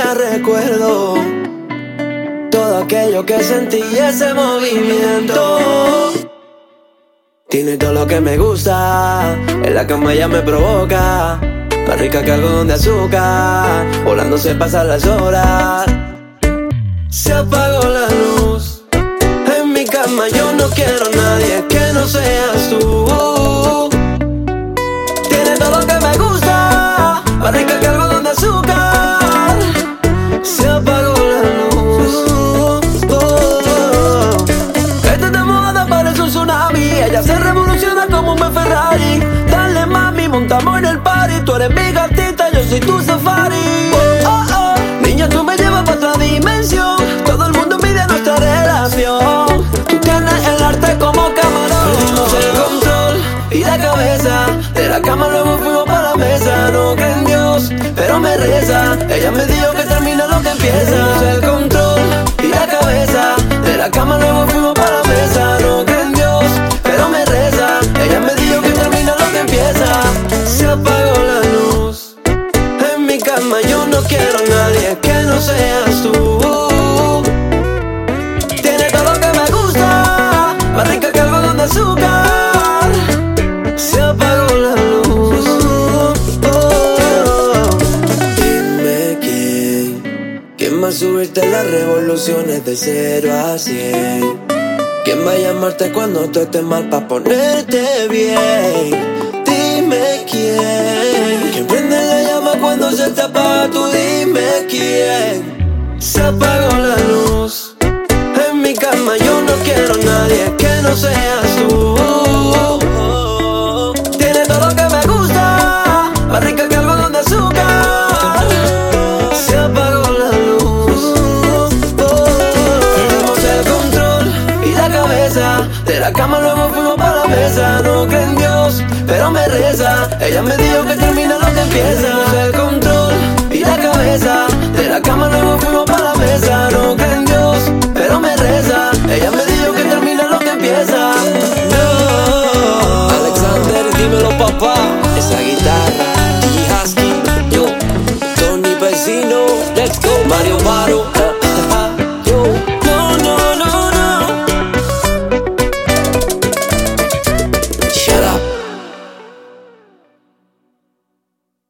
todavía recuerdo todo aquello que sentí, ese movimiento. Tiene todo lo que me gusta, en la cama ya me provoca. Más rica que algodón de azúcar, volando se pasan las horas. Se apagó la luz, en mi cama yo no quiero a nadie que no seas tú. Tiene todo lo que me gusta, más rica que algodón de azúcar. Se apagó la luz, Esta de moda parece un tsunami, ella se revoluciona como un Ferrari. Dale mami, montamos en el party, tú eres mi gatita, yo soy tu safari. Niña, tú me llevas pa' otra dimensión, todo el mundo envidia nuestra relación. Tú tienes el arte como camarón. Perdimos el control y la cabeza, de la cama luego fuimos pa' la mesa. No cree en Dios, pero me reza, ella me dijo que termina lo que empieza. Perdimos el control y la cabeza, de la cama luego fuimos pa' la mesa. No cree en Dios, pero me reza, ella me dijo que termina lo que empieza. Se apagó la luz, en mi cama yo no quiero a nadie que no seas tú. Tiene todo lo que me gusta, más rica que algodón de azúcar. Se apagó la luz. Dime quién va a subirte las revoluciones de 0 a 100. ¿Quién va a llamarte cuando tú estés mal pa' ponerte bien? Dime quién prende la llama cuando se te apaga, tú dime quién. Se apagó la luz, en mi cama yo no quiero a nadie que no seas tú. Tiene todo lo que me gusta, más rica que algodón de azúcar. Se apagó la luz, perdimos el control y la cabeza, de la cama luego fuimos pa' la mesa. No cree en Dios, pero me reza, ella me dijo que termina lo que empieza. Perdimos el control y la cabeza, de la cama luego fuimos pa' la mesa. No cree en Dios, pero me reza, ella me dijo que termina lo que empieza. No. Alexander, dímelo papá, esa guitarra, T. Husky, yo, Tony Vecino, let's go, Mario Bar.